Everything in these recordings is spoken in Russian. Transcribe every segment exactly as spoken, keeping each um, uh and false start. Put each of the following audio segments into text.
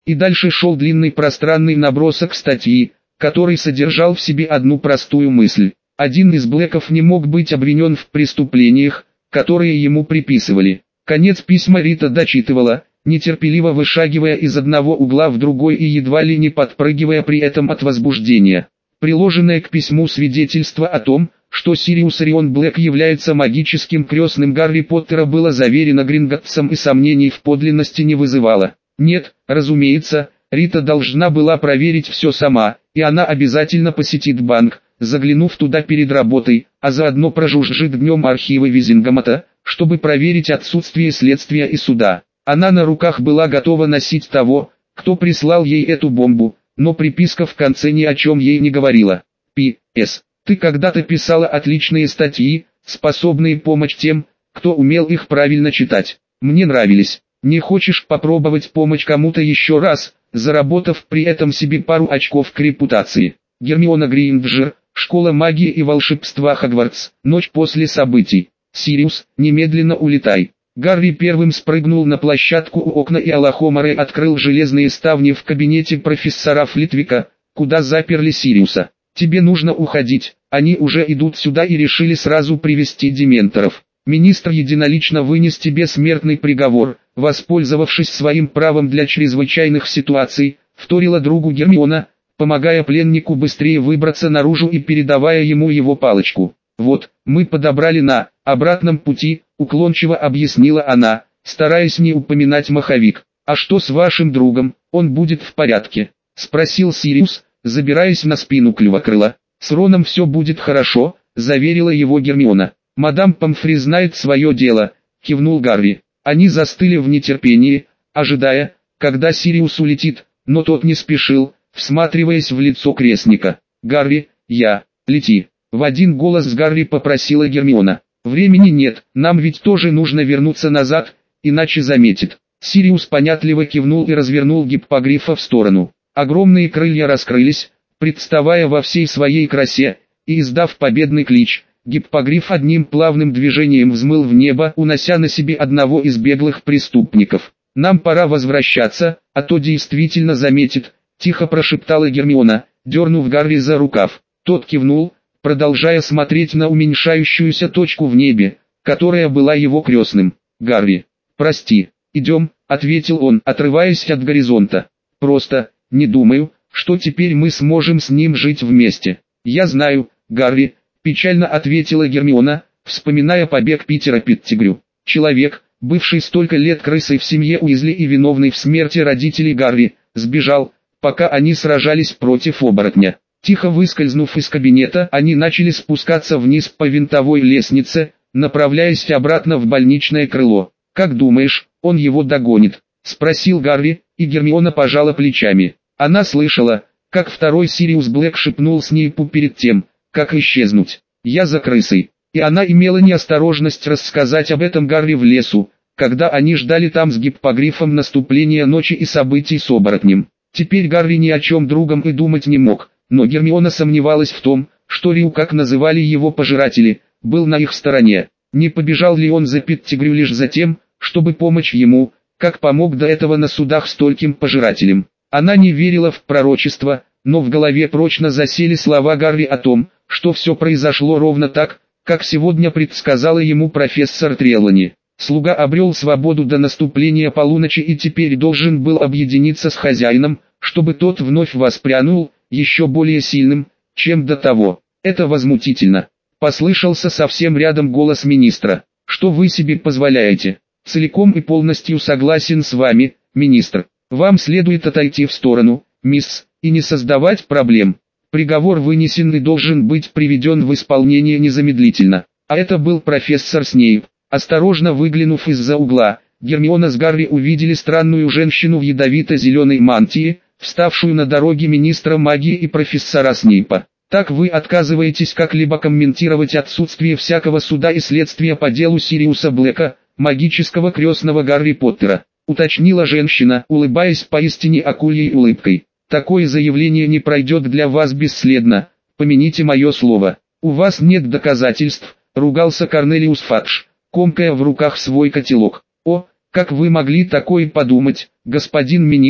И дальше шел длинный пространный набросок статьи, который содержал в себе одну простую мысль. Один из Блэков не мог быть обвинен в преступлениях, которые ему приписывали. Конец письма Рита дочитывала, нетерпеливо вышагивая из одного угла в другой и едва ли не подпрыгивая при этом от возбуждения. Приложенное к письму свидетельство о том, что Сириус Орион Блэк является магическим крестным Гарри Поттера, было заверено Гринготтсом и сомнений в подлинности не вызывало. Нет, разумеется, Рита должна была проверить все сама, и она обязательно посетит банк, заглянув туда перед работой, а заодно прожужжит днем архивы Визингамата, чтобы проверить отсутствие следствия и суда. Она на руках была готова носить того, кто прислал ей эту бомбу, но приписка в конце ни о чем ей не говорила. Пи эс. Ты когда-то писала отличные статьи, способные помочь тем, кто умел их правильно читать. Мне нравились. Не хочешь попробовать помочь кому-то еще раз, заработав при этом себе пару очков к репутации? Гермиона Грейнджер, Школа магии и волшебства Хогвартс, ночь после событий. Сириус, немедленно улетай. Гарри первым спрыгнул на площадку у окна, и Алахомаре открыл железные ставни в кабинете профессора Флитвика, куда заперли Сириуса. Тебе нужно уходить, они уже идут сюда и решили сразу привести дементоров. Министр единолично вынес тебе смертный приговор, воспользовавшись своим правом для чрезвычайных ситуаций, вторила другу Гермиона, помогая пленнику быстрее выбраться наружу и передавая ему его палочку. Вот, мы подобрали на обратном пути, уклончиво объяснила она, стараясь не упоминать маховик. А что с вашим другом, он будет в порядке? Спросил Сириус, забираясь на спину Клювокрыла. С Роном все будет хорошо, заверила его Гермиона. Мадам Помфри знает свое дело, кивнул Гарри. Они застыли в нетерпении, ожидая, когда Сириус улетит, но тот не спешил, всматриваясь в лицо крестника. «Гарри, я, лети!» В один голос с Гарри попросила Гермиона. «Времени нет, нам ведь тоже нужно вернуться назад, иначе заметит». Сириус понятливо кивнул и развернул гиппогрифа в сторону. Огромные крылья раскрылись, представая во всей своей красе, и издав победный клич, гиппогриф одним плавным движением взмыл в небо, унося на себе одного из беглых преступников. «Нам пора возвращаться, а то действительно заметит», — тихо прошептала Гермиона, дернув Гарри за рукав. Тот кивнул, продолжая смотреть на уменьшающуюся точку в небе, которая была его крестным. «Гарри, прости, идем», — ответил он, отрываясь от горизонта. «Просто, не думаю, что теперь мы сможем с ним жить вместе». «Я знаю, Гарри», — печально ответила Гермиона, вспоминая побег Питера Петтигрю. Человек, бывший столько лет крысой в семье Уизли и виновный в смерти родителей Гарри, сбежал, пока они сражались против оборотня. Тихо выскользнув из кабинета, они начали спускаться вниз по винтовой лестнице, направляясь обратно в больничное крыло. «Как думаешь, он его догонит?» — спросил Гарри, и Гермиона пожала плечами. Она слышала, как второй Сириус Блэк шепнул Снейпу перед тем, как исчезнуть. «Я за крысой». И она имела неосторожность рассказать об этом Гарри в лесу, когда они ждали там с гиппогрифом наступления ночи и событий с оборотнем. Теперь Гарри ни о чем другом и думать не мог, но Гермиона сомневалась в том, что Рю, как называли его пожиратели, был на их стороне. Не побежал ли он за Петтигрю лишь за тем, чтобы помочь ему, как помог до этого на судах стольким пожирателям? Она не верила в пророчество, но в голове прочно засели слова Гарри о том, что все произошло ровно так, как сегодня предсказала ему профессор Трелани. Слуга обрел свободу до наступления полуночи и теперь должен был объединиться с хозяином, чтобы тот вновь воспрянул, еще более сильным, чем до того. «Это возмутительно», — послышался совсем рядом голос министра. «Что вы себе позволяете? Целиком и полностью согласен с вами, министр. Вам следует отойти в сторону, мисс, и не создавать проблем. Приговор вынесен и должен быть приведен в исполнение незамедлительно». А это был профессор Снейп. Осторожно выглянув из-за угла, Гермиона с Гарри увидели странную женщину в ядовито-зеленой мантии, вставшую на дороге министра магии и профессора Снейпа. «Так вы отказываетесь как-либо комментировать отсутствие всякого суда и следствия по делу Сириуса Блэка, магического крестного Гарри Поттера», уточнила женщина, улыбаясь поистине акульей улыбкой. «Такое заявление не пройдет для вас бесследно, помяните мое слово». «У вас нет доказательств», ругался Корнелиус Фадж, комкая в руках свой котелок. «О, как вы могли такое подумать, господин министр»,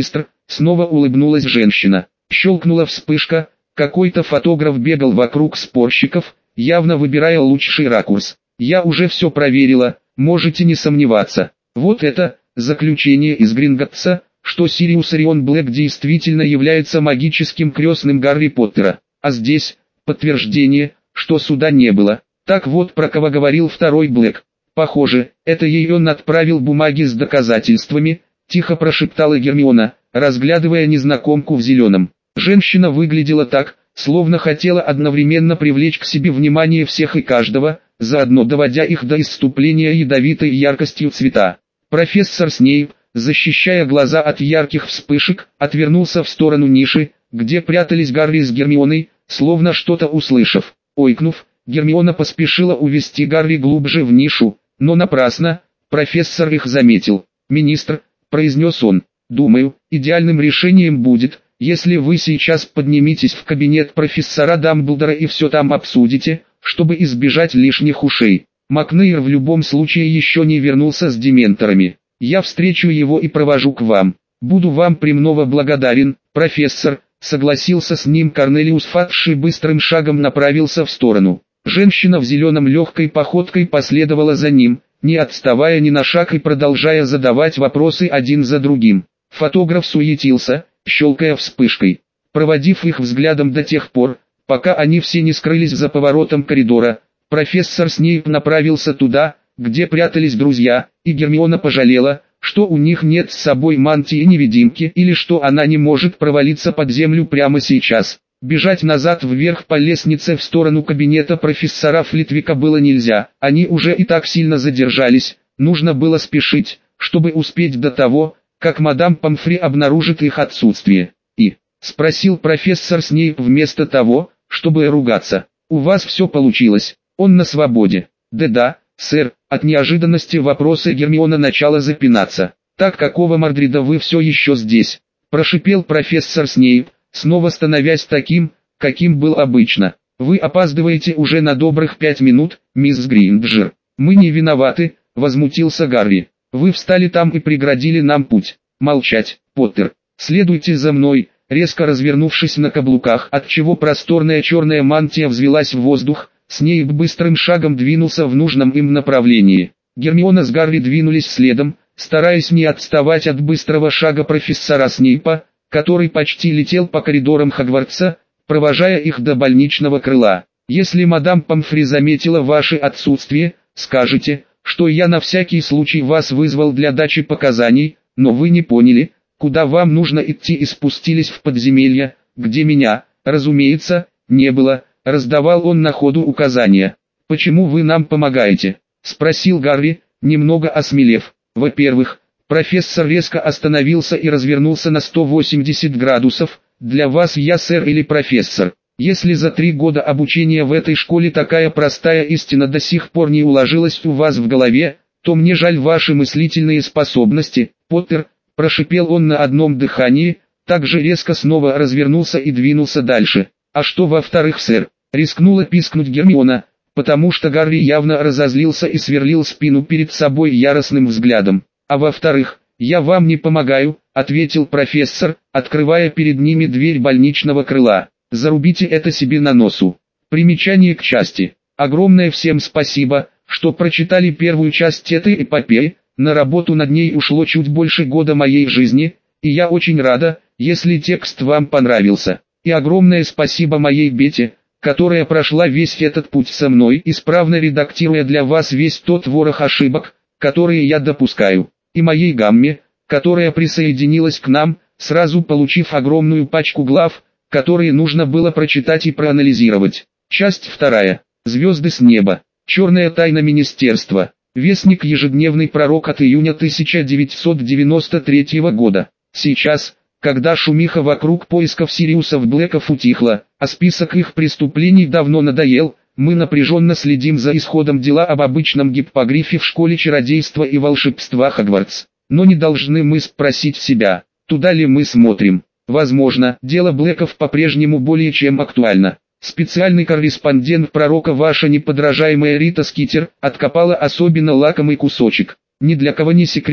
Снова улыбнулась женщина. Щелкнула вспышка, какой-то фотограф бегал вокруг спорщиков, явно выбирая лучший ракурс. Я уже все проверила, можете не сомневаться. Вот это, заключение из Гринготтса, что Сириус Орион Блэк действительно является магическим крестным Гарри Поттера. А здесь, подтверждение, что суда не было. Так вот, про кого говорил второй Блэк. Похоже, это ей он отправил бумаги с доказательствами, тихо прошептала Гермиона, разглядывая незнакомку в зеленом. Женщина выглядела так, словно хотела одновременно привлечь к себе внимание всех и каждого, заодно доводя их до исступления ядовитой яркостью цвета. Профессор Снейп, защищая глаза от ярких вспышек, отвернулся в сторону ниши, где прятались Гарри с Гермионой, словно что-то услышав. Ойкнув, Гермиона поспешила увести Гарри глубже в нишу, но напрасно, профессор их заметил. «Министр», — произнес он, — «думаю, идеальным решением будет, если вы сейчас подниметесь в кабинет профессора Дамблдора и все там обсудите, чтобы избежать лишних ушей. Макнейр в любом случае еще не вернулся с дементорами. Я встречу его и провожу к вам. Буду вам премного благодарен, профессор», — согласился с ним Корнелиус Фадж и быстрым шагом направился в сторону. Женщина в зеленом легкой походкой последовала за ним, не отставая ни на шаг и продолжая задавать вопросы один за другим. Фотограф суетился, щелкая вспышкой. Проводив их взглядом до тех пор, пока они все не скрылись за поворотом коридора, профессор Снейп направился туда, где прятались друзья, и Гермиона пожалела, что у них нет с собой мантии-невидимки или что она не может провалиться под землю прямо сейчас. Бежать назад вверх по лестнице в сторону кабинета профессора Флитвика было нельзя, они уже и так сильно задержались, нужно было спешить, чтобы успеть до того, как мадам Помфри обнаружит их отсутствие. «И?» — спросил профессор Снейп вместо того, чтобы ругаться. «У вас все получилось, он на свободе». «Да-да, сэр», от неожиданности вопроса Гермиона начала запинаться. «Так какого Мордрида вы все еще здесь?» — прошипел профессор Снейп, снова становясь таким, каким был обычно. «Вы опаздываете уже на добрых пять минут, мисс Гринджер». «Мы не виноваты», — возмутился Гарри. «Вы встали там и преградили нам путь». «Молчать, Поттер. Следуйте за мной», резко развернувшись на каблуках, отчего просторная черная мантия взвелась в воздух, Снейп быстрым шагом двинулся в нужном им направлении. Гермиона с Гарри двинулись следом, стараясь не отставать от быстрого шага профессора Снейпа, который почти летел по коридорам Хогвартса, провожая их до больничного крыла. «Если мадам Помфри заметила ваше отсутствие, скажите, что я на всякий случай вас вызвал для дачи показаний, но вы не поняли, куда вам нужно идти и спустились в подземелье, где меня, разумеется, не было», — раздавал он на ходу указания. «Почему вы нам помогаете?» — спросил Гарри, немного осмелев. «Во-первых, профессор резко остановился и развернулся на сто восемьдесят градусов. «Для вас я сэр или профессор. Если за три года обучения в этой школе такая простая истина до сих пор не уложилась у вас в голове, то мне жаль ваши мыслительные способности, Поттер», — прошипел он на одном дыхании, также резко снова развернулся и двинулся дальше. «А что во-вторых, сэр?» — рискнула пискнуть Гермиона, потому что Гарри явно разозлился и сверлил спину перед собой яростным взглядом. «А во-вторых, я вам не помогаю», — ответил профессор, открывая перед ними дверь больничного крыла. «Зарубите это себе на носу». Примечание к части. Огромное всем спасибо, что прочитали первую часть этой эпопеи, на работу над ней ушло чуть больше года моей жизни, и я очень рада, если текст вам понравился. И огромное спасибо моей Бете, которая прошла весь этот путь со мной, исправно редактируя для вас весь тот ворох ошибок, которые я допускаю. И моей Гамме, которая присоединилась к нам, сразу получив огромную пачку глав, которые нужно было прочитать и проанализировать. Часть вторая. Звезды с неба. Черная тайна министерства. Вестник, ежедневный пророк от июня тысяча девятьсот девяносто третьего года. Сейчас, когда шумиха вокруг поисков Сириусов Блэков утихла, а список их преступлений давно надоел, мы напряженно следим за исходом дела об обычном гиппогрифе в школе чародейства и волшебства Хогвартс. Но не должны мы спросить себя, туда ли мы смотрим. Возможно, дело Блэков по-прежнему более чем актуально. Специальный корреспондент пророка, ваша неподражаемая Рита Скитер, откопала особенно лакомый кусочек. Ни для кого не секрет,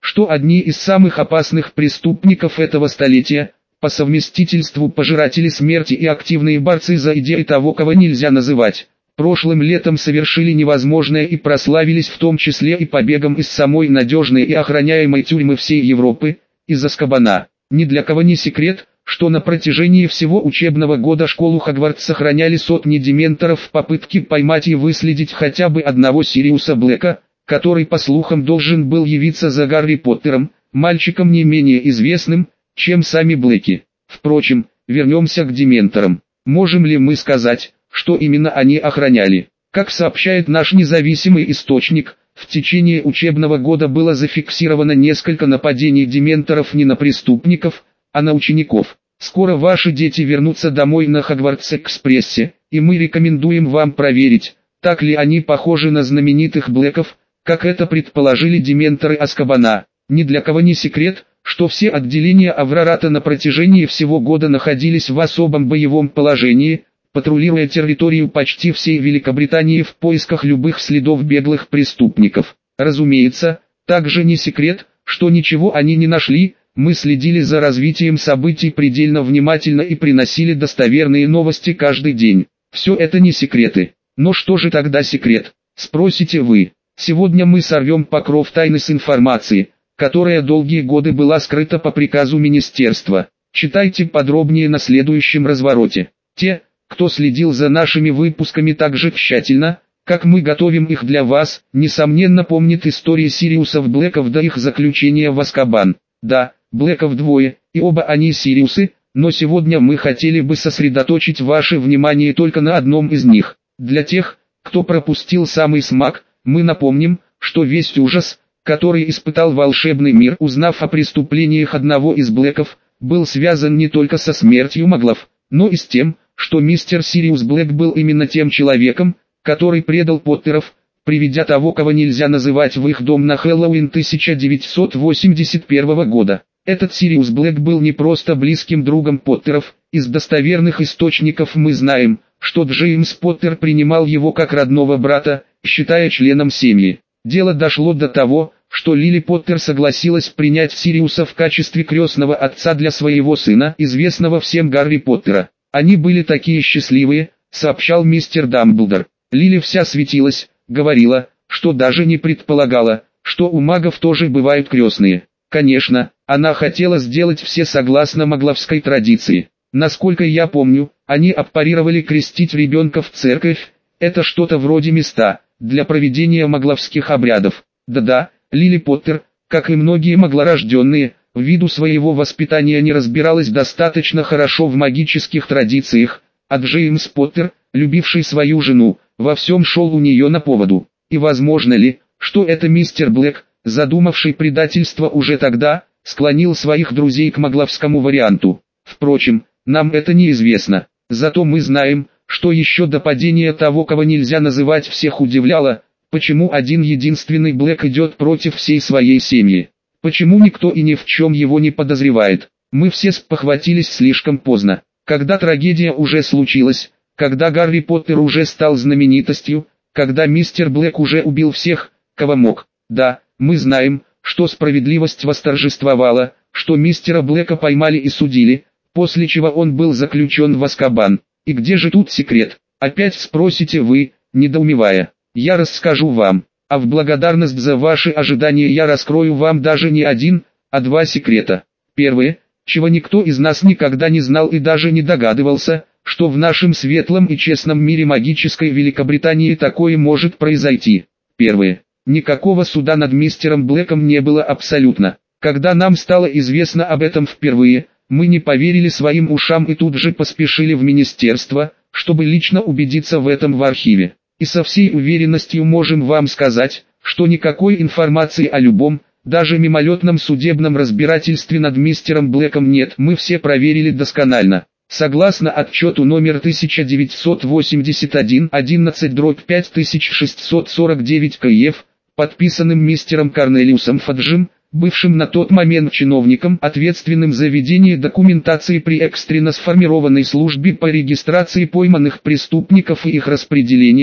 что одни из самых опасных преступников этого столетия, по совместительству пожиратели смерти и активные борцы за идеи того, кого нельзя называть, прошлым летом совершили невозможное и прославились в том числе и побегом из самой надежной и охраняемой тюрьмы всей Европы, из Азкабана. Ни для кого не секрет, что на протяжении всего учебного года школу Хогвартс сохраняли сотни дементоров в попытке поймать и выследить хотя бы одного Сириуса Блэка, который по слухам должен был явиться за Гарри Поттером, мальчиком не менее известным, чем сами Блэки. Впрочем, вернемся к дементорам. Можем ли мы сказать, что именно они охраняли? Как сообщает наш независимый источник, в течение учебного года было зафиксировано несколько нападений дементоров не на преступников, а на учеников. Скоро ваши дети вернутся домой на Хогвартс-экспрессе, и мы рекомендуем вам проверить, так ли они похожи на знаменитых Блэков, как это предположили дементоры Азкабана. Ни для кого не секрет, что все отделения Аврората на протяжении всего года находились в особом боевом положении, патрулируя территорию почти всей Великобритании в поисках любых следов беглых преступников. Разумеется, также не секрет, что ничего они не нашли, мы следили за развитием событий предельно внимательно и приносили достоверные новости каждый день. Все это не секреты. Но что же тогда секрет? Спросите вы. Сегодня мы сорвем покров тайны с информации, которая долгие годы была скрыта по приказу министерства. Читайте подробнее на следующем развороте. Те, кто следил за нашими выпусками так же тщательно, как мы готовим их для вас, несомненно помнят истории Сириусов Блэков до их заключения в Азкабан. Да, Блэков двое, и оба они Сириусы, но сегодня мы хотели бы сосредоточить ваше внимание только на одном из них. Для тех, кто пропустил самый смак, мы напомним, что весь ужас, который испытал волшебный мир, узнав о преступлениях одного из Блэков, был связан не только со смертью маглов, но и с тем, что мистер Сириус Блэк был именно тем человеком, который предал Поттеров, приведя того, кого нельзя называть, в их дом на Хэллоуин тысяча девятьсот восемьдесят первого года. Этот Сириус Блэк был не просто близким другом Поттеров, из достоверных источников мы знаем, что Джеймс Поттер принимал его как родного брата, считая членом семьи. Дело дошло до того, что Лили Поттер согласилась принять Сириуса в качестве крестного отца для своего сына, известного всем Гарри Поттера. Они были такие счастливые, сообщал мистер Дамблдор. Лили вся светилась, говорила, что даже не предполагала, что у магов тоже бывают крестные. Конечно, она хотела сделать все согласно магловской традиции. Насколько я помню, они аппарировали крестить ребенка в церковь, это что-то вроде места для проведения магловских обрядов. Да-да, Лили Поттер, как и многие маглорожденные, ввиду своего воспитания не разбиралась достаточно хорошо в магических традициях, а Джеймс Поттер, любивший свою жену, во всем шел у нее на поводу. И возможно ли, что это мистер Блэк, задумавший предательство уже тогда, склонил своих друзей к магловскому варианту? Впрочем, нам это неизвестно. Зато мы знаем, что еще до падения того, кого нельзя называть, всех удивляло, почему один единственный Блэк идет против всей своей семьи. Почему никто и ни в чем его не подозревает? Мы все спохватились слишком поздно, когда трагедия уже случилась, когда Гарри Поттер уже стал знаменитостью, когда мистер Блэк уже убил всех, кого мог. Да, мы знаем, что справедливость восторжествовала, что мистера Блэка поймали и судили, после чего он был заключен в Азкабан. И где же тут секрет? Опять спросите вы, недоумевая. Я расскажу вам, а в благодарность за ваши ожидания я раскрою вам даже не один, а два секрета. Первое, чего никто из нас никогда не знал и даже не догадывался, что в нашем светлом и честном мире магической Великобритании такое может произойти. Первое, никакого суда над мистером Блэком не было абсолютно. Когда нам стало известно об этом впервые, мы не поверили своим ушам и тут же поспешили в министерство, чтобы лично убедиться в этом в архиве. И со всей уверенностью можем вам сказать, что никакой информации о любом, даже мимолетном судебном разбирательстве над мистером Блэком нет. Мы все проверили досконально. Согласно отчету номер тысяча девятьсот восемьдесят один одиннадцать дробь пять тысяч шестьсот сорок девять КФ, подписанным мистером Корнелиусом Фаджем, бывшим на тот момент чиновником, ответственным за ведение документации при экстренно сформированной службе по регистрации пойманных преступников и их распределению,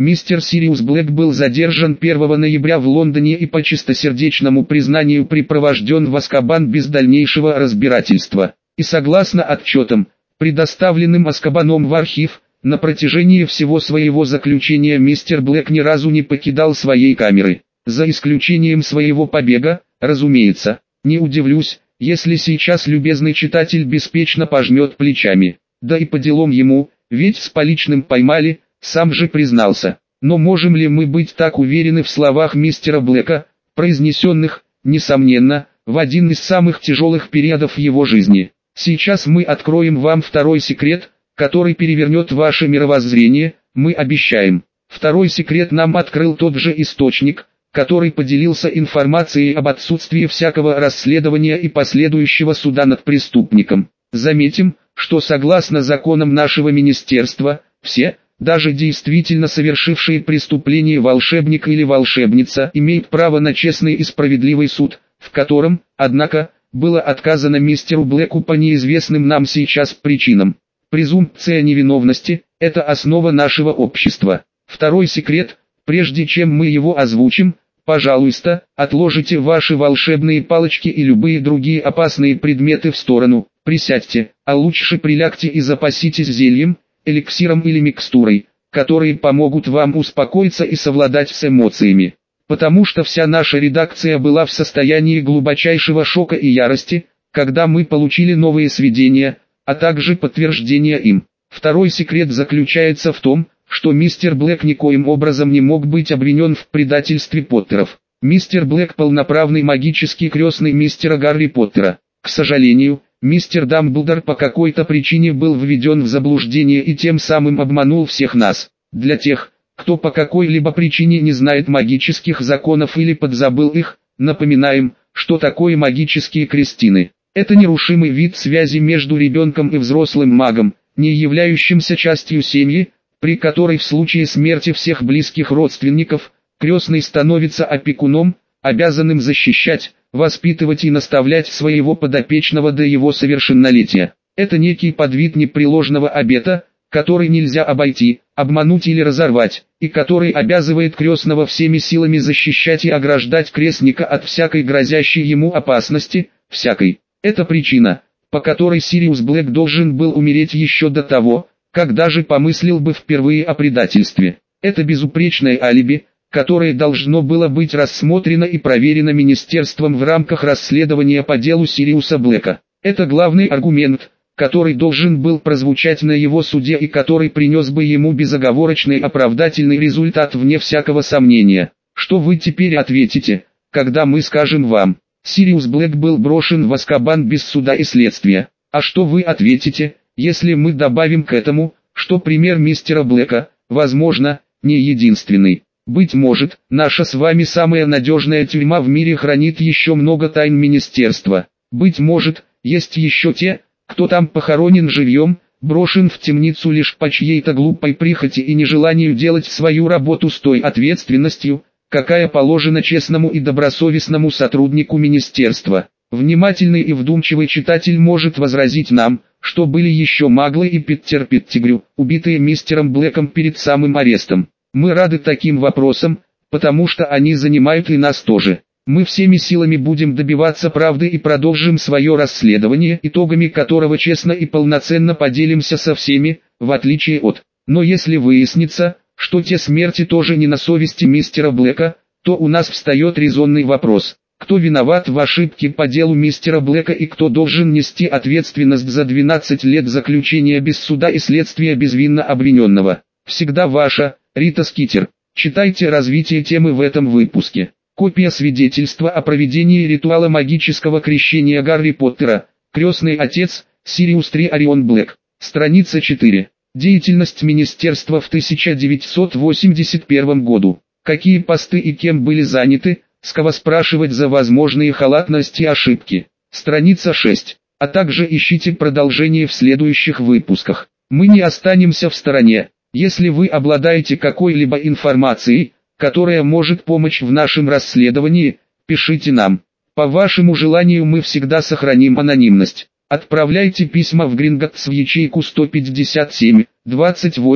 Мистер Сириус Блэк был задержан первого ноября в Лондоне и по чистосердечному признанию припровожден в Азкабан без дальнейшего разбирательства. И согласно отчетам, предоставленным Азкабаном в архив, на протяжении всего своего заключения мистер Блэк ни разу не покидал своей камеры. За исключением своего побега, разумеется. Не удивлюсь, если сейчас любезный читатель беспечно пожмет плечами. Да и по делам ему, ведь с поличным поймали, сам же признался. Но можем ли мы быть так уверены в словах мистера Блэка, произнесенных, несомненно, в один из самых тяжелых периодов его жизни? Сейчас мы откроем вам второй секрет, который перевернет ваше мировоззрение, мы обещаем. Второй секрет нам открыл тот же источник, который поделился информацией об отсутствии всякого расследования и последующего суда над преступником. Заметим, что согласно законам нашего министерства, все, даже действительно совершившие преступление волшебник или волшебница, имеют право на честный и справедливый суд, в котором, однако, было отказано мистеру Блэку по неизвестным нам сейчас причинам. Презумпция невиновности – это основа нашего общества. Второй секрет, прежде чем мы его озвучим, пожалуйста, отложите ваши волшебные палочки и любые другие опасные предметы в сторону, присядьте, а лучше прилягте и запаситесь зельем, эликсиром или микстурой, которые помогут вам успокоиться и совладать с эмоциями. Потому что вся наша редакция была в состоянии глубочайшего шока и ярости, когда мы получили новые сведения, а также подтверждение им. Второй секрет заключается в том, что мистер Блэк никоим образом не мог быть обвинен в предательстве Поттеров. Мистер Блэк полноправный магический крестный мистера Гарри Поттера. К сожалению, мистер Дамблдор по какой-то причине был введен в заблуждение и тем самым обманул всех нас. Для тех, кто по какой-либо причине не знает магических законов или подзабыл их, напоминаем, что такое магические крестины. Это нерушимый вид связи между ребенком и взрослым магом, не являющимся частью семьи, при которой в случае смерти всех близких родственников, крестный становится опекуном, обязанным защищать, воспитывать и наставлять своего подопечного до его совершеннолетия. Это некий подвид непреложного обета, который нельзя обойти, обмануть или разорвать, и который обязывает крестного всеми силами защищать и ограждать крестника от всякой грозящей ему опасности, всякой. Это причина, по которой Сириус Блэк должен был умереть еще до того, как даже помыслил бы впервые о предательстве. Это безупречное алиби, которое должно было быть рассмотрено и проверено министерством в рамках расследования по делу Сириуса Блэка. Это главный аргумент, который должен был прозвучать на его суде и который принес бы ему безоговорочный оправдательный результат вне всякого сомнения. Что вы теперь ответите, когда мы скажем вам: Сириус Блэк был брошен в Азкабан без суда и следствия? А что вы ответите, если мы добавим к этому, что пример мистера Блэка, возможно, не единственный? Быть может, наша с вами самая надежная тюрьма в мире хранит еще много тайн министерства. Быть может, есть еще те, кто там похоронен живьем, брошен в темницу лишь по чьей-то глупой прихоти и нежеланию делать свою работу с той ответственностью, какая положена честному и добросовестному сотруднику министерства. Внимательный и вдумчивый читатель может возразить нам, что были еще Маглы и Питтер Петтигрю, убитые мистером Блэком перед самым арестом. Мы рады таким вопросам, потому что они занимают и нас тоже. Мы всеми силами будем добиваться правды и продолжим свое расследование, итогами которого честно и полноценно поделимся со всеми, в отличие от. Но если выяснится, что те смерти тоже не на совести мистера Блэка, то у нас встает резонный вопрос: кто виноват в ошибке по делу мистера Блэка и кто должен нести ответственность за двенадцать лет заключения без суда и следствия безвинно обвиненного? Всегда ваша, Рита Скитер. Читайте развитие темы в этом выпуске. Копия свидетельства о проведении ритуала магического крещения Гарри Поттера. Крестный отец, Сириус три Орион Блэк. Страница четыре. Деятельность министерства в тысяча девятьсот восемьдесят первом году. Какие посты и кем были заняты, с кого спрашивать за возможные халатности и ошибки. Страница шесть. А также ищите продолжение в следующих выпусках. Мы не останемся в стороне. Если вы обладаете какой-либо информацией, которая может помочь в нашем расследовании, пишите нам. По вашему желанию мы всегда сохраним анонимность. Отправляйте письма в Гринготтс в ячейку сто пятьдесят семь, двадцать восемь,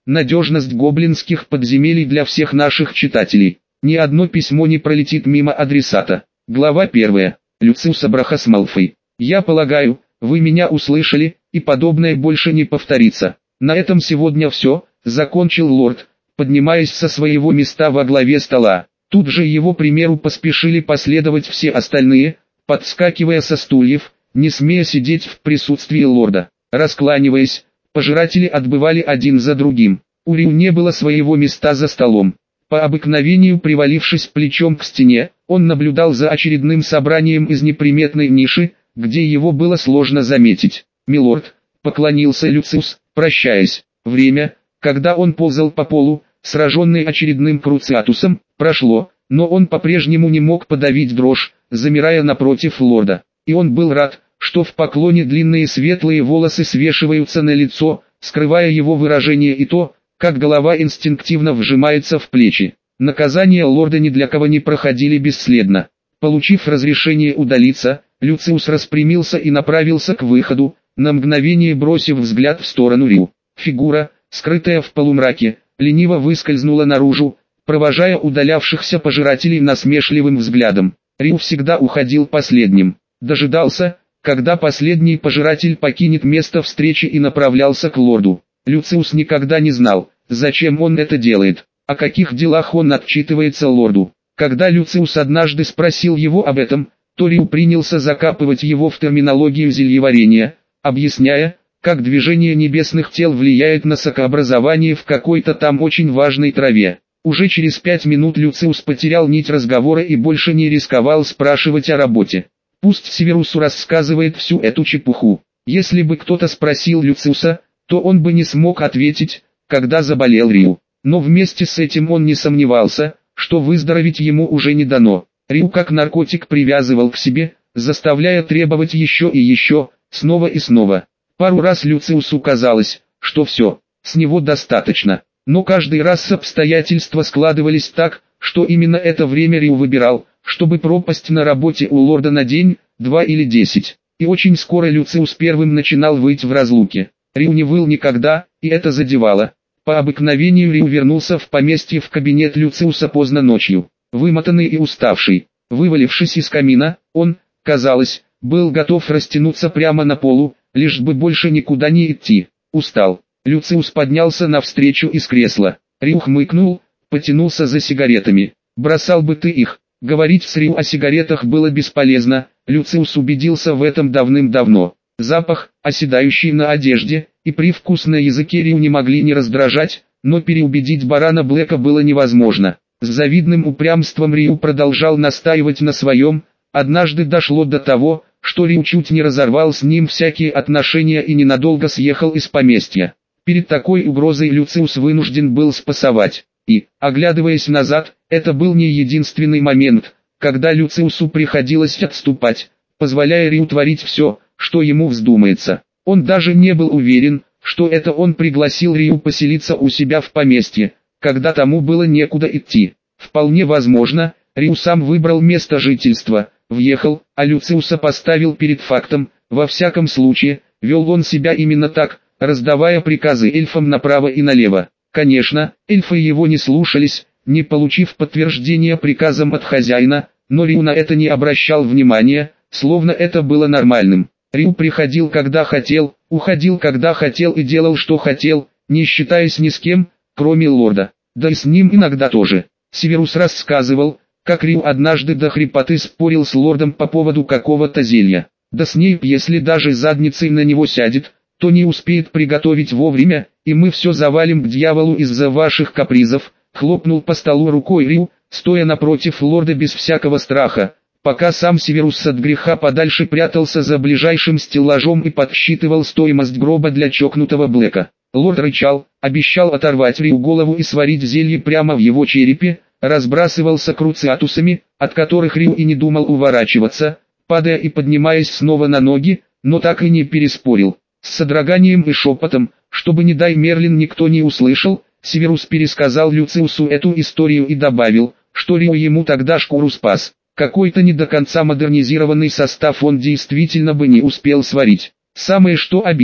надежность гоблинских подземелий для всех наших читателей. Ни одно письмо не пролетит мимо адресата. Глава первая. Люциус Абрахас Малфой. Я полагаю, вы меня услышали, и подобное больше не повторится. На этом сегодня все, закончил лорд, поднимаясь со своего места во главе стола. Тут же его примеру поспешили последовать все остальные, подскакивая со стульев, не смея сидеть в присутствии лорда. Раскланиваясь, пожиратели отбывали один за другим. У Риу не было своего места за столом. По обыкновению привалившись плечом к стене, он наблюдал за очередным собранием из неприметной ниши, где его было сложно заметить. «Милорд», — поклонился Люциус, прощаясь. Время, когда он ползал по полу, сраженный очередным круциатусом, прошло, но он по-прежнему не мог подавить дрожь, замирая напротив лорда. И он был рад, что в поклоне длинные светлые волосы свешиваются на лицо, скрывая его выражение и то, как голова инстинктивно вжимается в плечи. Наказания лорда ни для кого не проходили бесследно. Получив разрешение удалиться, Люциус распрямился и направился к выходу, на мгновение бросив взгляд в сторону Риу. Фигура, скрытая в полумраке, лениво выскользнула наружу, провожая удалявшихся пожирателей насмешливым взглядом. Риу всегда уходил последним. Дожидался, когда последний пожиратель покинет место встречи и направлялся к лорду. Люциус никогда не знал, зачем он это делает, о каких делах он отчитывается лорду. Когда Люциус однажды спросил его об этом, то Риу принялся закапывать его в терминологию зельеварения, объясняя, как движение небесных тел влияет на сокообразование в какой-то там очень важной траве. Уже через пять минут Люциус потерял нить разговора и больше не рисковал спрашивать о работе. Пусть Северусу рассказывает всю эту чепуху. Если бы кто-то спросил Люциуса, то он бы не смог ответить, когда заболел Риу. Но вместе с этим он не сомневался, что выздороветь ему уже не дано. Риу как наркотик привязывал к себе, заставляя требовать еще и еще, снова и снова. Пару раз Люциусу казалось, что все, с него достаточно. Но каждый раз обстоятельства складывались так, что именно это время Риу выбирал, чтобы пропасть на работе у лорда на день, два или десять. И очень скоро Люциус первым начинал выть в разлуке. Риу не выл никогда, и это задевало. По обыкновению Риу вернулся в поместье в кабинет Люциуса поздно ночью. Вымотанный и уставший, вывалившись из камина, он, казалось, был готов растянуться прямо на полу, лишь бы больше никуда не идти. Устал. Люциус поднялся навстречу из кресла. Риу хмыкнул, потянулся за сигаретами. «Бросал бы ты их». Говорить с Риу о сигаретах было бесполезно, Люциус убедился в этом давным-давно. Запах, оседающий на одежде, и привкус на языке Риу не могли не раздражать, но переубедить барана Блэка было невозможно. С завидным упрямством Риу продолжал настаивать на своем. Однажды дошло до того, что Риу чуть не разорвал с ним всякие отношения и ненадолго съехал из поместья. Перед такой угрозой Люциус вынужден был спасовать. И, оглядываясь назад, это был не единственный момент, когда Люциусу приходилось отступать, позволяя Риу творить все, что ему вздумается. Он даже не был уверен, что это он пригласил Риу поселиться у себя в поместье, когда тому было некуда идти. Вполне возможно, Риу сам выбрал место жительства, въехал, а Люциуса поставил перед фактом. Во всяком случае, вел он себя именно так, раздавая приказы эльфам направо и налево. Конечно, эльфы его не слушались, не получив подтверждения приказам от хозяина, но Риу на это не обращал внимания, словно это было нормальным. Риу приходил когда хотел, уходил когда хотел и делал что хотел, не считаясь ни с кем, кроме лорда. Да и с ним иногда тоже. Северус рассказывал, как Риу однажды до хрипоты спорил с лордом по поводу какого-то зелья. Да Снейп, если даже задницей на него сядет, то не успеет приготовить вовремя, и мы все завалим к дьяволу из-за ваших капризов. Хлопнул по столу рукой Риу, стоя напротив лорда без всякого страха, пока сам Северус от греха подальше прятался за ближайшим стеллажом и подсчитывал стоимость гроба для чокнутого Блэка. Лорд рычал, обещал оторвать Риу голову и сварить зелье прямо в его черепе, разбрасывался круциатусами, от которых Риу и не думал уворачиваться, падая и поднимаясь снова на ноги, но так и не переспорил. С содроганием и шепотом, чтобы не дай Мерлин никто не услышал, Северус пересказал Люциусу эту историю и добавил, что Риу ему тогда шкуру спас. Какой-то не до конца модернизированный состав он действительно бы не успел сварить. Самое что обидное,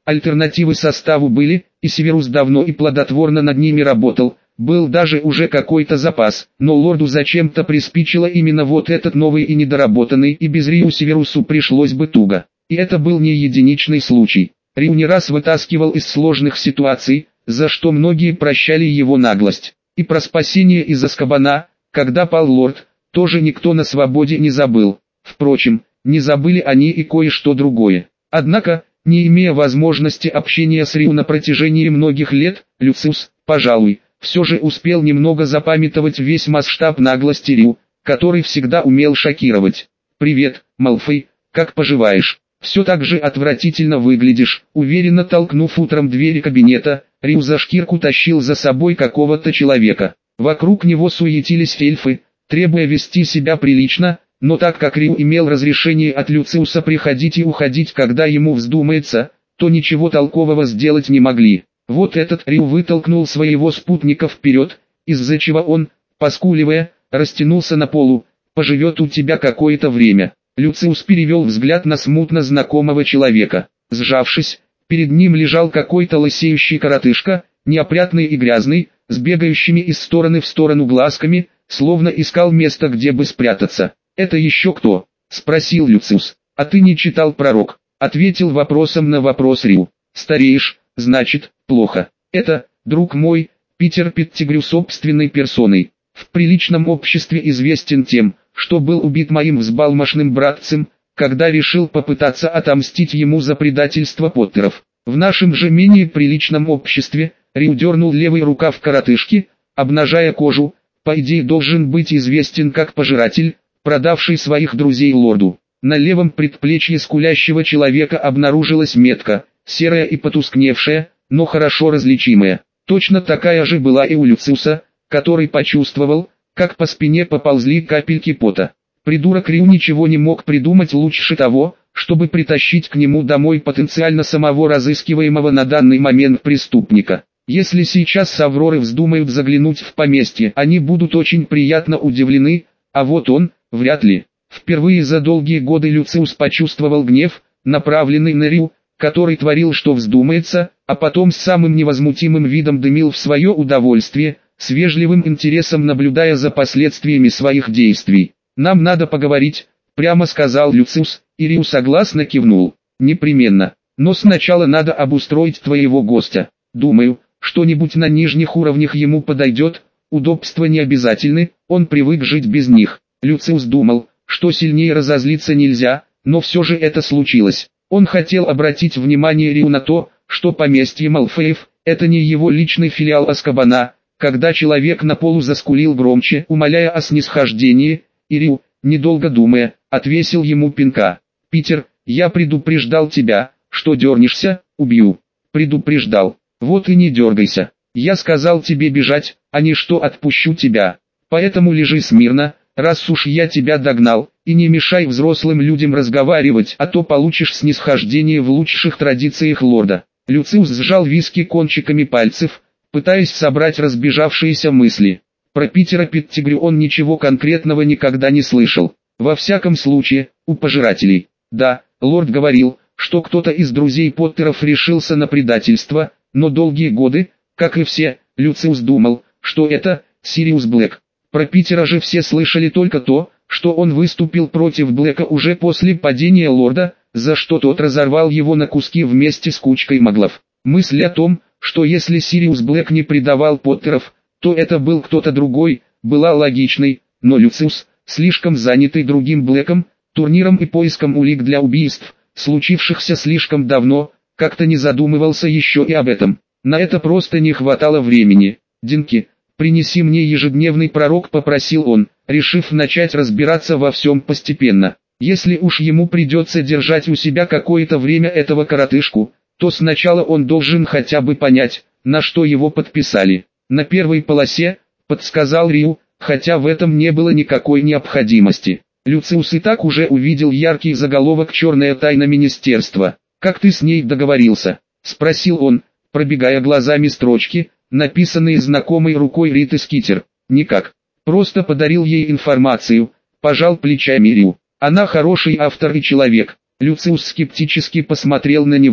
Альтернативы составу были, и Северус давно и плодотворно над ними работал, был даже уже какой-то запас, но лорду зачем-то приспичило именно вот этот новый и недоработанный, и без Риу Северусу пришлось бы туго. И это был не единичный случай. Риу не раз вытаскивал из сложных ситуаций, за что многие прощали его наглость. И про спасение из Азкабана, когда пал лорд, тоже никто на свободе не забыл. Впрочем, не забыли они и кое-что другое. Однако, не имея возможности общения с Риу на протяжении многих лет, Люциус, пожалуй, все же успел немного запамятовать весь масштаб наглости Риу, который всегда умел шокировать. «Привет, Малфой, как поживаешь? Все так же отвратительно выглядишь», уверенно толкнув утром двери кабинета, Риу за шкирку тащил за собой какого-то человека. Вокруг него суетились эльфы, требуя вести себя прилично, но так как Риу имел разрешение от Люциуса приходить и уходить, когда ему вздумается, то ничего толкового сделать не могли. Вот этот Риу вытолкнул своего спутника вперед, из-за чего он, поскуливая, растянулся на полу. «Поживет у тебя какое-то время». Люциус перевел взгляд на смутно знакомого человека. Сжавшись, перед ним лежал какой-то лысеющий коротышка, неопрятный и грязный, с бегающими из стороны в сторону глазками, словно искал место, где бы спрятаться. «Это еще кто?» — спросил Люциус. «А ты не читал «Пророк»?» — ответил вопросом на вопрос Риу. «Стареешь, значит, плохо. Это, друг мой, Питер Петтигрю собственной персоной. В приличном обществе известен тем, что был убит моим взбалмошным братцем, когда решил попытаться отомстить ему за предательство Поттеров. В нашем же менее приличном обществе, Риу дернул левый рукав коротышки, обнажая кожу, по идее должен быть известен как пожиратель, продавший своих друзей лорду. На левом предплечье скулящего человека обнаружилась метка, серая и потускневшая, но хорошо различимая. Точно такая же была и у Люциуса, который почувствовал, как по спине поползли капельки пота. Придурок Риу ничего не мог придумать лучше того, чтобы притащить к нему домой потенциально самого разыскиваемого на данный момент преступника. Если сейчас с Авроры вздумают заглянуть в поместье, они будут очень приятно удивлены, а вот он, вряд ли. Впервые за долгие годы Люциус почувствовал гнев, направленный на Риу, который творил что вздумается, а потом с самым невозмутимым видом дымил в свое удовольствие, с вежливым интересом наблюдая за последствиями своих действий. «Нам надо поговорить», — прямо сказал Люциус, и Риу согласно кивнул. «Непременно. Но сначала надо обустроить твоего гостя. Думаю, что-нибудь на нижних уровнях ему подойдет, удобства не обязательны, он привык жить без них». Люциус думал, что сильнее разозлиться нельзя, но все же это случилось. Он хотел обратить внимание Риу на то, что поместье Малфоев – это не его личный филиал Азкабана, когда человек на полу заскулил громче, умоляя о снисхождении, и Риу, недолго думая, отвесил ему пинка. «Питер, я предупреждал тебя, что дернешься, убью». «Предупреждал. Вот и не дергайся. Я сказал тебе бежать, а не что отпущу тебя. Поэтому лежи смирно, раз уж я тебя догнал, и не мешай взрослым людям разговаривать, а то получишь снисхождение в лучших традициях лорда». Люциус сжал виски кончиками пальцев, пытаясь собрать разбежавшиеся мысли. Про Питера Петтигрю он ничего конкретного никогда не слышал. Во всяком случае, у пожирателей. Да, лорд говорил, что кто-то из друзей Поттеров решился на предательство, но долгие годы, как и все, Люциус думал, что это Сириус Блэк. Про Питера же все слышали только то, что он выступил против Блэка уже после падения лорда, за что тот разорвал его на куски вместе с кучкой маглов. Мысль о том, что если Сириус Блэк не предавал Поттеров, то это был кто-то другой, была логичной, но Люциус, слишком занятый другим Блэком, турниром и поиском улик для убийств, случившихся слишком давно, как-то не задумывался еще и об этом. На это просто не хватало времени. «Динки, принеси мне ежедневный пророк», — попросил он, решив начать разбираться во всем постепенно. Если уж ему придется держать у себя какое-то время этого коротышку, то сначала он должен хотя бы понять, на что его подписали. «На первой полосе», — подсказал Риу, хотя в этом не было никакой необходимости. Люциус и так уже увидел яркий заголовок «Черная тайна министерства». «Как ты с ней договорился?» — спросил он, пробегая глазами строчки, написанные знакомой рукой Риты Скитер. «Никак. Просто подарил ей информацию», — пожал плечами Риу. «Она хороший автор и человек». Люциус скептически посмотрел на него.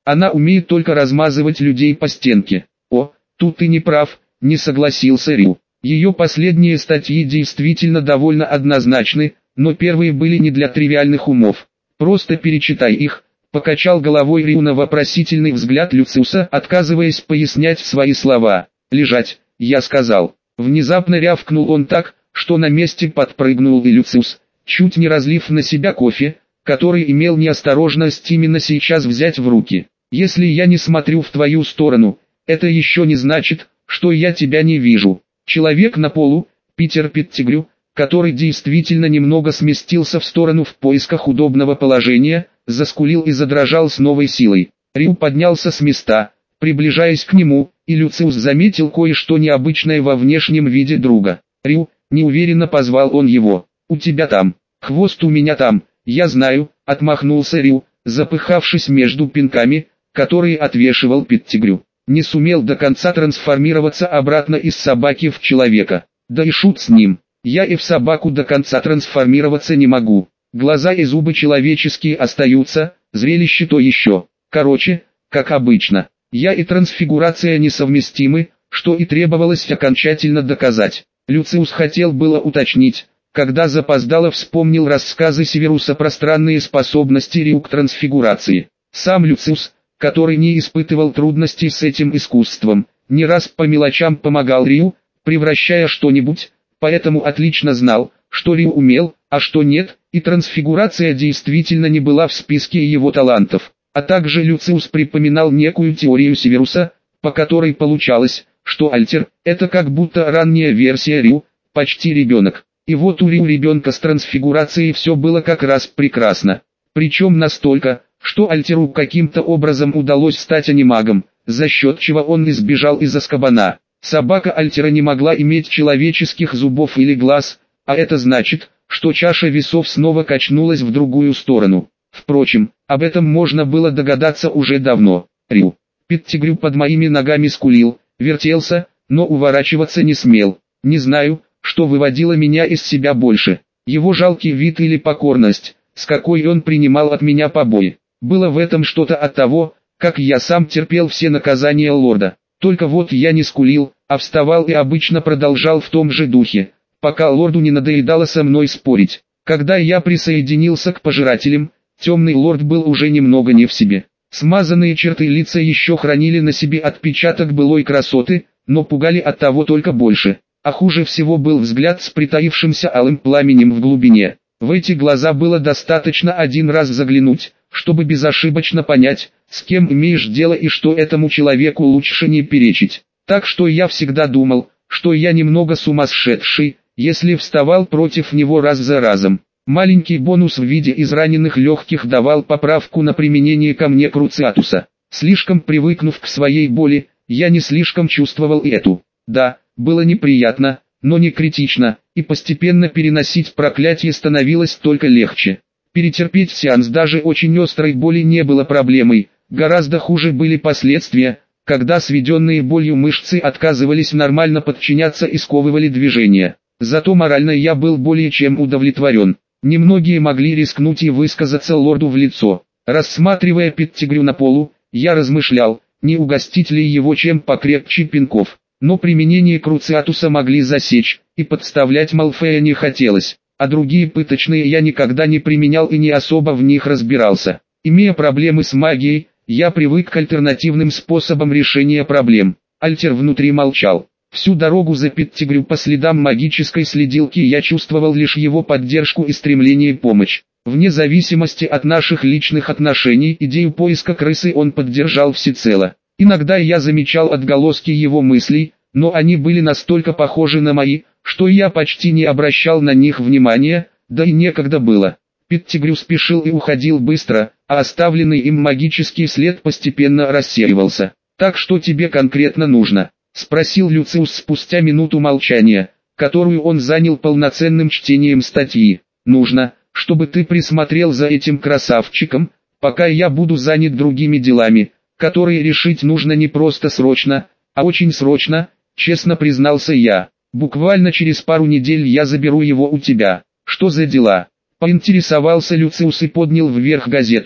Она умеет только размазывать людей по стенке. О, тут ты не прав, не согласился Рю. Ее последние статьи действительно довольно однозначны, но первые были не для тривиальных умов. Просто перечитай их, покачал головой Рю на вопросительный взгляд Люциуса, отказываясь пояснять свои слова. Лежать, я сказал. Внезапно рявкнул он так, что на месте подпрыгнул и Люциус, чуть не разлив на себя кофе, который имел неосторожность именно сейчас взять в руки. Если я не смотрю в твою сторону, это еще не значит, что я тебя не вижу. Человек на полу, Питер Петтигрю, который действительно немного сместился в сторону в поисках удобного положения, заскулил и задрожал с новой силой. Рю поднялся с места, приближаясь к нему, и Люциус заметил кое-что необычное во внешнем виде друга. «Рю», неуверенно позвал он его, «у тебя там, хвост у меня там, я знаю», отмахнулся Рю, запыхавшись между пинками, которые отвешивал Петтигрю. Не сумел до конца трансформироваться обратно из собаки в человека. Да и шут с ним. Я и в собаку до конца трансформироваться не могу. Глаза и зубы человеческие остаются, зрелище то еще. Короче, как обычно, я и трансфигурация несовместимы, что и требовалось окончательно доказать. Люциус хотел было уточнить, когда запоздало вспомнил рассказы Северуса про странные способности Рю к трансфигурации. Сам Люциус, который не испытывал трудностей с этим искусством, не раз по мелочам помогал Рю, превращая что-нибудь, поэтому отлично знал, что Рю умел, а что нет, и трансфигурация действительно не была в списке его талантов. А также Люциус припоминал некую теорию Северуса, по которой получалось, что Альтер – это как будто ранняя версия Рю, почти ребенок. И вот у Рю ребенка с трансфигурацией все было как раз прекрасно. Причем настолько, что Альтеру каким-то образом удалось стать анимагом, за счет чего он избежал из Азкабана. Собака Альтера не могла иметь человеческих зубов или глаз, а это значит, что чаша весов снова качнулась в другую сторону. Впрочем, об этом можно было догадаться уже давно. Рю. Петтигрю под моими ногами скулил, вертелся, но уворачиваться не смел. Не знаю, что выводило меня из себя больше. Его жалкий вид или покорность, с какой он принимал от меня побои. Было в этом что-то от того, как я сам терпел все наказания лорда. Только вот я не скулил, а вставал и обычно продолжал в том же духе, пока лорду не надоедало со мной спорить. Когда я присоединился к пожирателям, темный лорд был уже немного не в себе. Смазанные черты лица еще хранили на себе отпечаток былой красоты, но пугали от того только больше. А хуже всего был взгляд с притаившимся алым пламенем в глубине. В эти глаза было достаточно один раз заглянуть, чтобы безошибочно понять, с кем имеешь дело и что этому человеку лучше не перечить. Так что я всегда думал, что я немного сумасшедший, если вставал против него раз за разом. Маленький бонус в виде израненных легких давал поправку на применение ко мне Круциатуса. Слишком привыкнув к своей боли, я не слишком чувствовал и эту. Да, было неприятно, но не критично, и постепенно переносить проклятие становилось только легче. Перетерпеть сеанс даже очень острой боли не было проблемой, гораздо хуже были последствия, когда сведенные болью мышцы отказывались нормально подчиняться и сковывали движения. Зато морально я был более чем удовлетворен. Немногие могли рискнуть и высказаться лорду в лицо. Рассматривая Петтигрю на полу, я размышлял, не угостить ли его чем покрепче пинков. Но применение Круциатуса могли засечь, и подставлять Малфея не хотелось. А другие пыточные я никогда не применял и не особо в них разбирался. Имея проблемы с магией, я привык к альтернативным способам решения проблем. Альтер внутри молчал. Всю дорогу за Петтигрю по следам магической следилки я чувствовал лишь его поддержку и стремление помочь. Вне зависимости от наших личных отношений, идею поиска крысы он поддержал всецело. Иногда я замечал отголоски его мыслей, но они были настолько похожи на мои, что я почти не обращал на них внимания, да и некогда было. Петтигрю спешил и уходил быстро, а оставленный им магический след постепенно рассеивался. «Так что тебе конкретно нужно?» — спросил Люциус спустя минуту молчания, которую он занял полноценным чтением статьи. «Нужно, чтобы ты присмотрел за этим красавчиком, пока я буду занят другими делами, которые решить нужно не просто срочно, а очень срочно», — честно признался я. «Буквально через пару недель я заберу его у тебя». «Что за дела?» — поинтересовался Люциус и поднял вверх газету,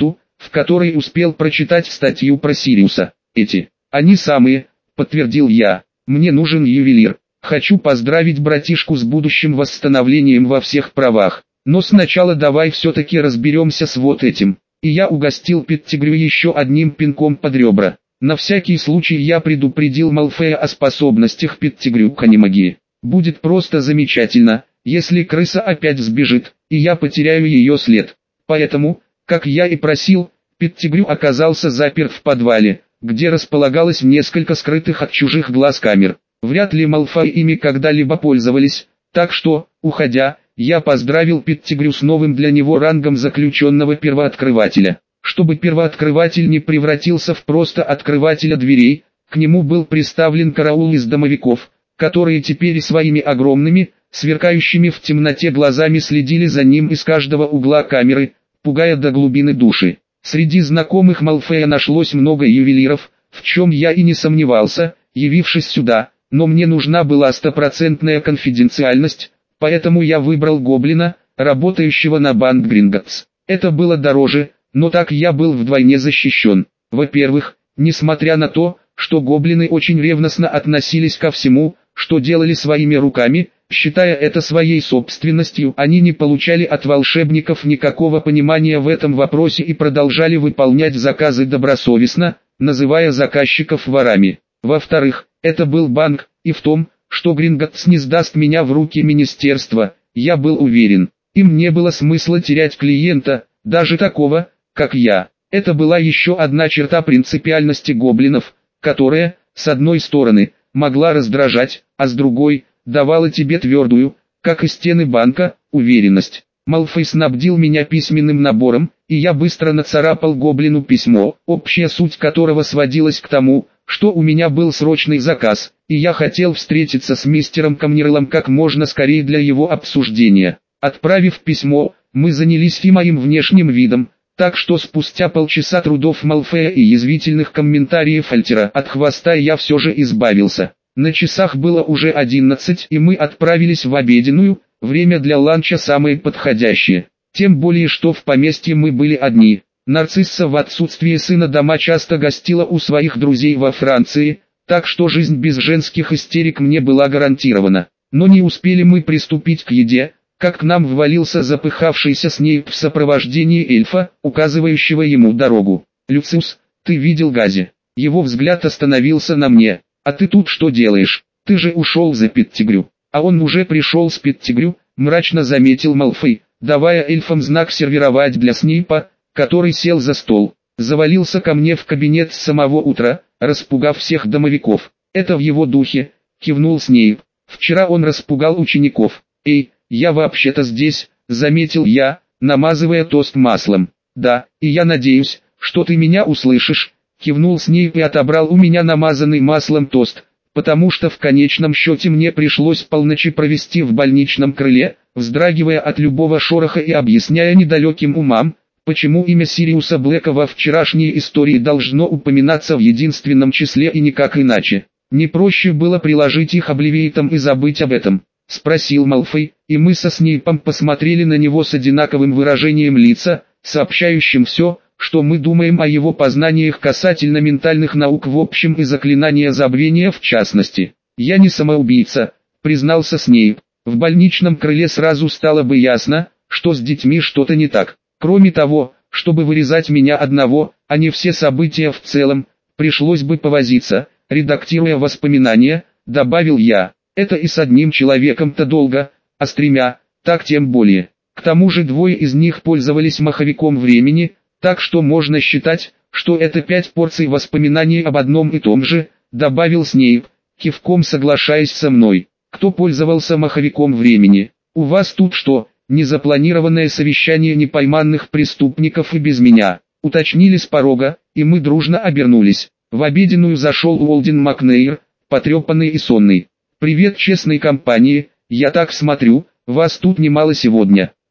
в которой успел прочитать статью про Сириуса. Эти, они самые, подтвердил я. Мне нужен ювелир. Хочу поздравить братишку с будущим восстановлением во всех правах. Но сначала давай все-таки разберемся с вот этим. И я угостил Петтигрю еще одним пинком под ребра. На всякий случай я предупредил Малфея о способностях Петтигрю к анимагии. Будет просто замечательно, если крыса опять сбежит, и я потеряю ее след. Поэтому, как я и просил, Петтигрю оказался заперт в подвале, где располагалось несколько скрытых от чужих глаз камер. Вряд ли Малфой ими когда-либо пользовались, так что, уходя, я поздравил Петтигрю с новым для него рангом заключенного первооткрывателя. Чтобы первооткрыватель не превратился в просто открывателя дверей, к нему был приставлен караул из домовиков, которые теперь своими огромными, сверкающими в темноте глазами следили за ним из каждого угла камеры, пугая до глубины души. Среди знакомых Малфея нашлось много ювелиров, в чем я и не сомневался, явившись сюда, но мне нужна была стопроцентная конфиденциальность, поэтому я выбрал гоблина, работающего на банк Гринготтс. Это было дороже, но так я был вдвойне защищен. Во-первых, несмотря на то, что гоблины очень ревностно относились ко всему, что делали своими руками, считая это своей собственностью, они не получали от волшебников никакого понимания в этом вопросе и продолжали выполнять заказы добросовестно, называя заказчиков ворами. Во-вторых, это был банк, и в том, что Гринготтс не сдаст меня в руки министерства, я был уверен. Им не было смысла терять клиента, даже такого, как я. Это была еще одна черта принципиальности гоблинов, которая, с одной стороны, могла раздражать, а с другой, давала тебе твердую, как и стены банка, уверенность. Малфой снабдил меня письменным набором, и я быстро нацарапал гоблину письмо, общая суть которого сводилась к тому, что у меня был срочный заказ, и я хотел встретиться с мистером Камнерлом как можно скорее для его обсуждения. Отправив письмо, мы занялись и моим внешним видом, так что спустя полчаса трудов Малфея и язвительных комментариев Альтера от хвоста я все же избавился. На часах было уже одиннадцать, и мы отправились в обеденную, время для ланча самое подходящее. Тем более, что в поместье мы были одни. Нарцисса в отсутствие сына дома часто гостила у своих друзей во Франции, так что жизнь без женских истерик мне была гарантирована. Но не успели мы приступить к еде, как к нам ввалился запыхавшийся Снейп в сопровождении эльфа, указывающего ему дорогу. «Люциус, ты видел Гази?» Его взгляд остановился на мне. «А ты тут что делаешь? Ты же ушел за Петтигрю». «А он уже пришел с Петтигрю», мрачно заметил Малфой, давая эльфам знак сервировать для Снейпа, который сел за стол. Завалился ко мне в кабинет с самого утра, распугав всех домовиков. «Это в его духе», кивнул Снейп. «Вчера он распугал учеников». «Эй, я вообще-то здесь», заметил я, намазывая тост маслом. «Да, и я надеюсь, что ты меня услышишь», кивнул Снейп и отобрал у меня намазанный маслом тост, потому что в конечном счете мне пришлось полночи провести в больничном крыле, вздрагивая от любого шороха и объясняя недалеким умам, почему имя Сириуса Блэка во вчерашней истории должно упоминаться в единственном числе и никак иначе. «Не проще было приложить их обливейтом и забыть об этом?» — спросил Малфой, и мы со Снейпом посмотрели на него с одинаковым выражением лица, сообщающим все, что мы думаем о его познаниях касательно ментальных наук в общем и заклинания забвения в частности. «Я не самоубийца», — признался Снейп. «В больничном крыле сразу стало бы ясно, что с детьми что-то не так. Кроме того, чтобы вырезать меня одного, а не все события в целом, пришлось бы повозиться, редактируя воспоминания», — добавил я. «Это и с одним человеком-то долго, а с тремя, так тем более. К тому же двое из них пользовались маховиком времени, так что можно считать, что это пять порций воспоминаний об одном и том же», — добавил Снейп, кивком соглашаясь со мной. «Кто пользовался маховиком времени? У вас тут что, незапланированное совещание непойманных преступников и без меня?» — уточнили с порога, и мы дружно обернулись. В обеденную зашел Уолден Макнейр, потрепанный и сонный. «Привет честной компании, я так смотрю, вас тут немало сегодня».